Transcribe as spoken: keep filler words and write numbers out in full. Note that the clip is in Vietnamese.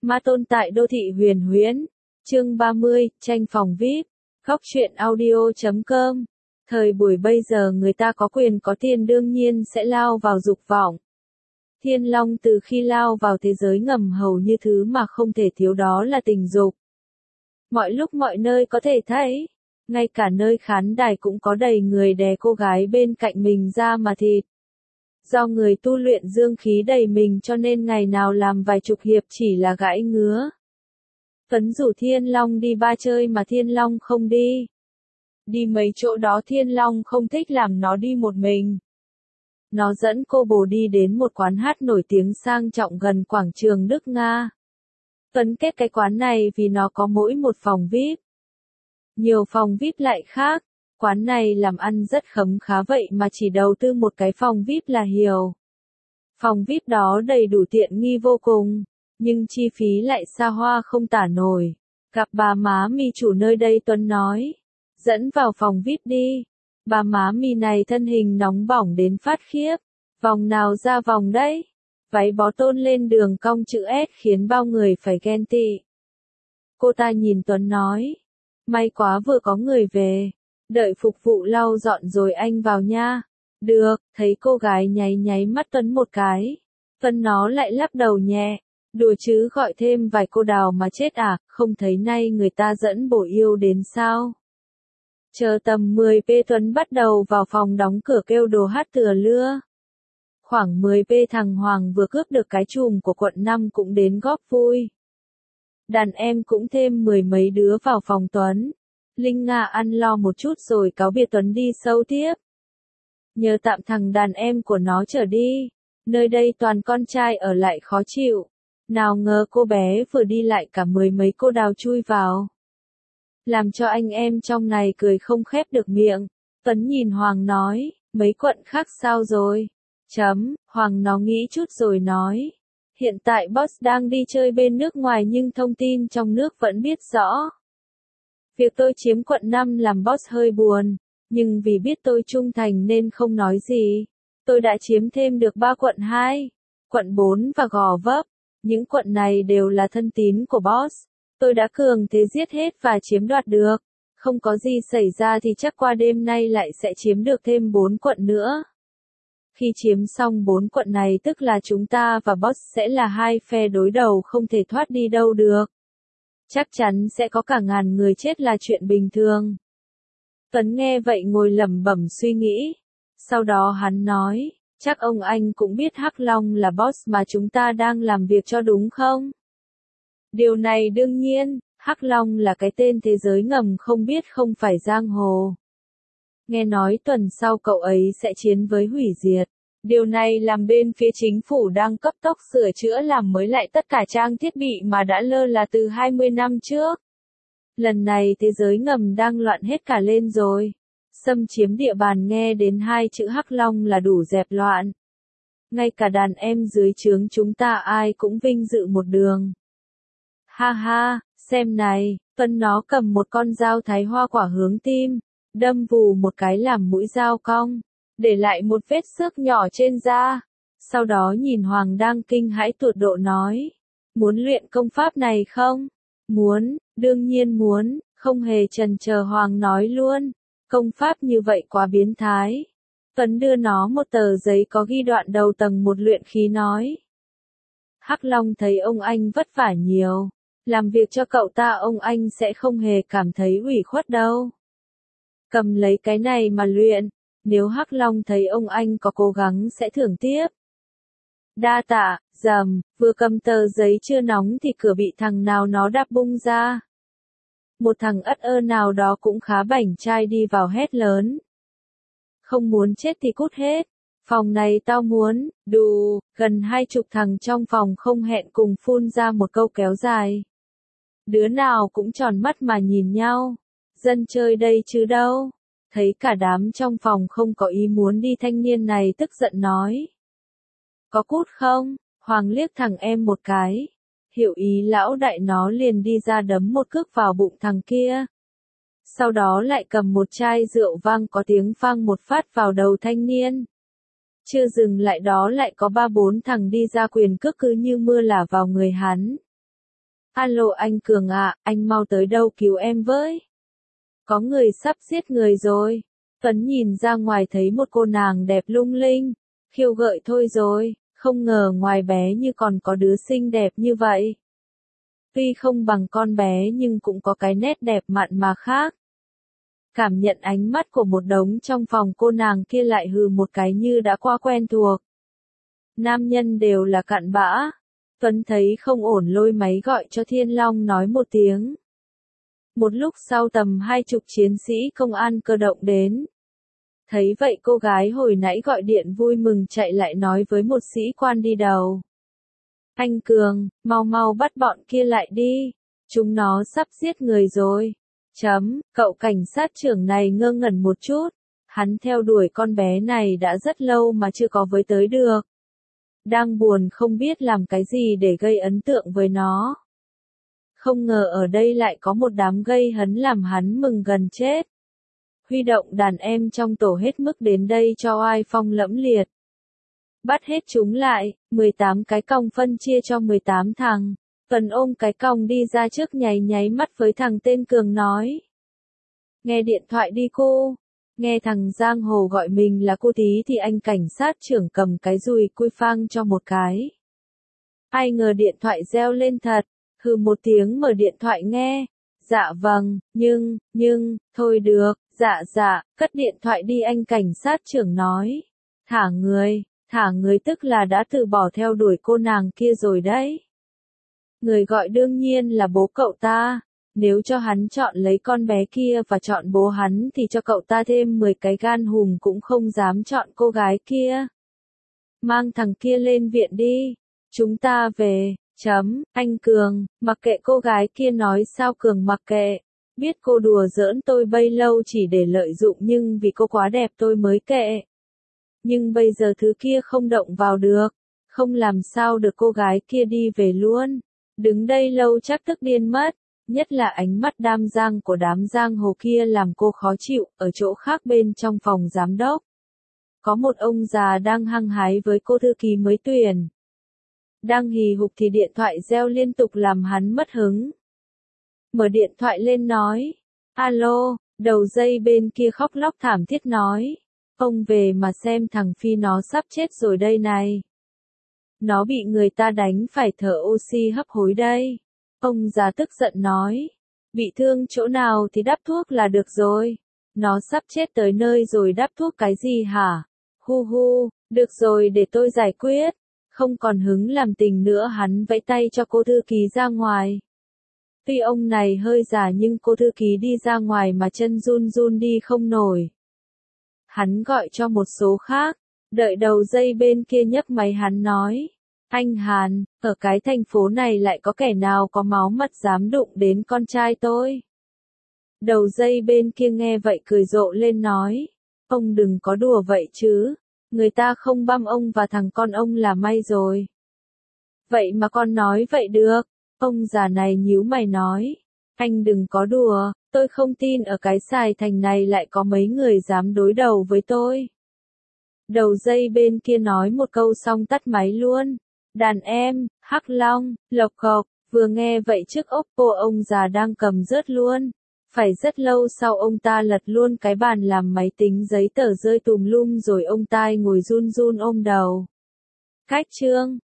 Ma tôn tại đô thị huyền huyễn. Chương ba mươi, tranh phòng vi ai pi. Góc truyện audio chấm com. Thời buổi bây giờ người ta có quyền có tiền đương nhiên sẽ lao vào dục vọng. Thiên Long từ khi lao vào thế giới ngầm hầu như thứ mà không thể thiếu đó là tình dục. Mọi lúc mọi nơi có thể thấy, ngay cả nơi khán đài cũng có đầy người đè cô gái bên cạnh mình ra mà thịt. Do người tu luyện dương khí đầy mình cho nên ngày nào làm vài chục hiệp chỉ là gãi ngứa. Tuấn rủ Thiên Long đi ba chơi mà Thiên Long không đi. Đi mấy chỗ đó Thiên Long không thích làm nó đi một mình. Nó dẫn cô bồ đi đến một quán hát nổi tiếng sang trọng gần quảng trường Đức Nga. Tuấn kết cái quán này vì nó có mỗi một phòng vi ai pi. Nhiều phòng vi ai pi lại khác. Quán này làm ăn rất khấm khá vậy mà chỉ đầu tư một cái phòng vi ai pi là hiểu. Phòng vi ai pi đó đầy đủ tiện nghi vô cùng, nhưng chi phí lại xa hoa không tả nổi. Gặp bà má mì chủ nơi đây Tuấn nói, dẫn vào phòng vi ai pi đi. Bà má mì này thân hình nóng bỏng đến phát khiếp, vòng nào ra vòng đấy. Váy bó tôn lên đường cong chữ S khiến bao người phải ghen tị. Cô ta nhìn Tuấn nói, may quá vừa có người về. Đợi phục vụ lau dọn rồi anh vào nha. Được, thấy cô gái nháy nháy mắt Tuấn một cái. Tuấn nó lại lắc đầu nhẹ. Đùa chứ gọi thêm vài cô đào mà chết à, không thấy nay người ta dẫn bổ yêu đến sao. Chờ tầm mười phút Tuấn bắt đầu vào phòng đóng cửa kêu đồ hát thừa lưa. Khoảng mười phút thằng Hoàng vừa cướp được cái chùm của quận năm cũng đến góp vui. Đàn em cũng thêm mười mấy đứa vào phòng Tuấn. Linh Nga ăn lo một chút rồi cáo biệt Tuấn đi sâu tiếp. Nhờ tạm thằng đàn em của nó trở đi. Nơi đây toàn con trai ở lại khó chịu. Nào ngờ cô bé vừa đi lại cả mười mấy cô đào chui vào. Làm cho anh em trong này cười không khép được miệng. Tuấn nhìn Hoàng nói, mấy quận khác sao rồi? Chấm, Hoàng nó nghĩ chút rồi nói. Hiện tại boss đang đi chơi bên nước ngoài nhưng thông tin trong nước vẫn biết rõ. Việc tôi chiếm quận năm làm boss hơi buồn, nhưng vì biết tôi trung thành nên không nói gì. Tôi đã chiếm thêm được ba quận hai, quận bốn và Gò Vấp. Những quận này đều là thân tín của boss. Tôi đã cường thế giết hết và chiếm đoạt được. Không có gì xảy ra thì chắc qua đêm nay lại sẽ chiếm được thêm bốn quận nữa. Khi chiếm xong bốn quận này tức là chúng ta và boss sẽ là hai phe đối đầu không thể thoát đi đâu được. Chắc chắn sẽ có cả ngàn người chết là chuyện bình thường. Tuấn nghe vậy ngồi lẩm bẩm suy nghĩ. Sau đó hắn nói, chắc ông anh cũng biết Hắc Long là boss mà chúng ta đang làm việc cho đúng không? Điều này đương nhiên, Hắc Long là cái tên thế giới ngầm không biết không phải giang hồ. Nghe nói tuần sau cậu ấy sẽ chiến với hủy diệt. Điều này làm bên phía chính phủ đang cấp tốc sửa chữa làm mới lại tất cả trang thiết bị mà đã lơ là từ hai mươi năm trước. Lần này thế giới ngầm đang loạn hết cả lên rồi. Xâm chiếm địa bàn nghe đến hai chữ Hắc Long là đủ dẹp loạn. Ngay cả đàn em dưới trướng chúng ta ai cũng vinh dự một đường. Ha ha, xem này, Tuấn nó cầm một con dao thái hoa quả hướng tim, đâm vù một cái làm mũi dao cong, để lại một vết xước nhỏ trên da. Sau đó nhìn Hoàng đang kinh hãi tột độ nói, muốn luyện công pháp này không? Muốn, đương nhiên muốn, không hề chần chờ Hoàng nói luôn, công pháp như vậy quá biến thái. Tuấn đưa nó một tờ giấy có ghi đoạn đầu tầng một luyện khí nói. Hắc Long thấy ông anh vất vả nhiều, làm việc cho cậu ta ông anh sẽ không hề cảm thấy ủy khuất đâu. Cầm lấy cái này mà luyện, nếu Hắc Long thấy ông anh có cố gắng sẽ thưởng tiếp. Đa tạ, dầm, vừa cầm tờ giấy chưa nóng thì cửa bị thằng nào nó đạp bung ra. Một thằng ất ơ nào đó cũng khá bảnh trai đi vào hét lớn. Không muốn chết thì cút hết, phòng này tao muốn, đù, gần hai chục thằng trong phòng không hẹn cùng phun ra một câu kéo dài. Đứa nào cũng tròn mắt mà nhìn nhau, dân chơi đây chứ đâu. Thấy cả đám trong phòng không có ý muốn đi thanh niên này tức giận nói. Có cút không? Hoàng liếc thằng em một cái. Hiểu ý lão đại nó liền đi ra đấm một cước vào bụng thằng kia. Sau đó lại cầm một chai rượu vang có tiếng phang một phát vào đầu thanh niên. Chưa dừng lại đó lại có ba bốn thằng đi ra quyền cước cứ như mưa lả vào người hắn. Alo anh Cường ạ, anh mau tới đâu cứu em với. Có người sắp giết người rồi. Tuấn nhìn ra ngoài thấy một cô nàng đẹp lung linh, khiêu gợi thôi rồi, không ngờ ngoài bé như còn có đứa xinh đẹp như vậy. Tuy không bằng con bé nhưng cũng có cái nét đẹp mặn mà khác. Cảm nhận ánh mắt của một đống trong phòng, cô nàng kia lại hừ một cái như đã qua quen thuộc. Nam nhân đều là cặn bã. Tuấn thấy không ổn lôi máy gọi cho Thiên Long nói một tiếng. Một lúc sau tầm hai chục chiến sĩ công an cơ động đến. Thấy vậy cô gái hồi nãy gọi điện vui mừng chạy lại nói với một sĩ quan đi đầu. Anh Cường, mau mau bắt bọn kia lại đi. Chúng nó sắp giết người rồi. Chấm, cậu cảnh sát trưởng này ngơ ngẩn một chút. Hắn theo đuổi con bé này đã rất lâu mà chưa có với tới được. Đang buồn không biết làm cái gì để gây ấn tượng với nó. Không ngờ ở đây lại có một đám gây hấn làm hắn mừng gần chết. Huy động đàn em trong tổ hết mức đến đây cho oai phong lẫm liệt. Bắt hết chúng lại, mười tám cái còng phân chia cho mười tám thằng. Tuấn ôm cái còng đi ra trước nháy nháy mắt với thằng tên Cường nói. Nghe điện thoại đi cô. Nghe thằng Giang Hồ gọi mình là cô tí thì anh cảnh sát trưởng cầm cái dùi cui phang cho một cái. Ai ngờ điện thoại reo lên thật, hừ một tiếng mở điện thoại nghe. Dạ vâng, nhưng, nhưng, thôi được, dạ dạ, cất điện thoại đi anh cảnh sát trưởng nói. Thả người, thả người tức là đã từ bỏ theo đuổi cô nàng kia rồi đấy. Người gọi đương nhiên là bố cậu ta. Nếu cho hắn chọn lấy con bé kia và chọn bố hắn thì cho cậu ta thêm mười cái gan hùm cũng không dám chọn cô gái kia. Mang thằng kia lên viện đi. Chúng ta về. Chấm, anh Cường, mặc kệ cô gái kia nói sao Cường mặc kệ. Biết cô đùa giỡn tôi bấy lâu chỉ để lợi dụng nhưng vì cô quá đẹp tôi mới kệ. Nhưng bây giờ thứ kia không động vào được. Không làm sao được cô gái kia đi về luôn. Đứng đây lâu chắc tức điên mất. Nhất là ánh mắt đam giang của đám giang hồ kia làm cô khó chịu. Ở chỗ khác bên trong phòng giám đốc, có một ông già đang hăng hái với cô thư ký mới tuyển. Đang hì hục thì điện thoại reo liên tục làm hắn mất hứng. Mở điện thoại lên nói. Alo, đầu dây bên kia khóc lóc thảm thiết nói. Ông về mà xem thằng Phi nó sắp chết rồi đây này. Nó bị người ta đánh phải thở oxy hấp hối đây. Ông già tức giận nói. Bị thương chỗ nào thì đắp thuốc là được rồi. Nó sắp chết tới nơi rồi đắp thuốc cái gì hả? Hu hu, được rồi để tôi giải quyết. Không còn hứng làm tình nữa hắn vẫy tay cho cô thư ký ra ngoài. Tuy ông này hơi già nhưng cô thư ký đi ra ngoài mà chân run run đi không nổi. Hắn gọi cho một số khác. Đợi đầu dây bên kia nhấc máy hắn nói. Anh Hàn, ở cái thành phố này lại có kẻ nào có máu mặt dám đụng đến con trai tôi. Đầu dây bên kia nghe vậy cười rộ lên nói. Ông đừng có đùa vậy chứ. Người ta không băm ông và thằng con ông là may rồi. Vậy mà con nói vậy được. Ông già này nhíu mày nói. Anh đừng có đùa, tôi không tin ở cái Sài Thành này lại có mấy người dám đối đầu với tôi. Đầu dây bên kia nói một câu xong tắt máy luôn. Đàn em, Hắc Long, lộc cộc, vừa nghe vậy chiếc Oppo ông già đang cầm rớt luôn. Phải rất lâu sau ông ta lật luôn cái bàn làm máy tính giấy tờ rơi tùm lum rồi ông tai ngồi run run ôm đầu. Cách chương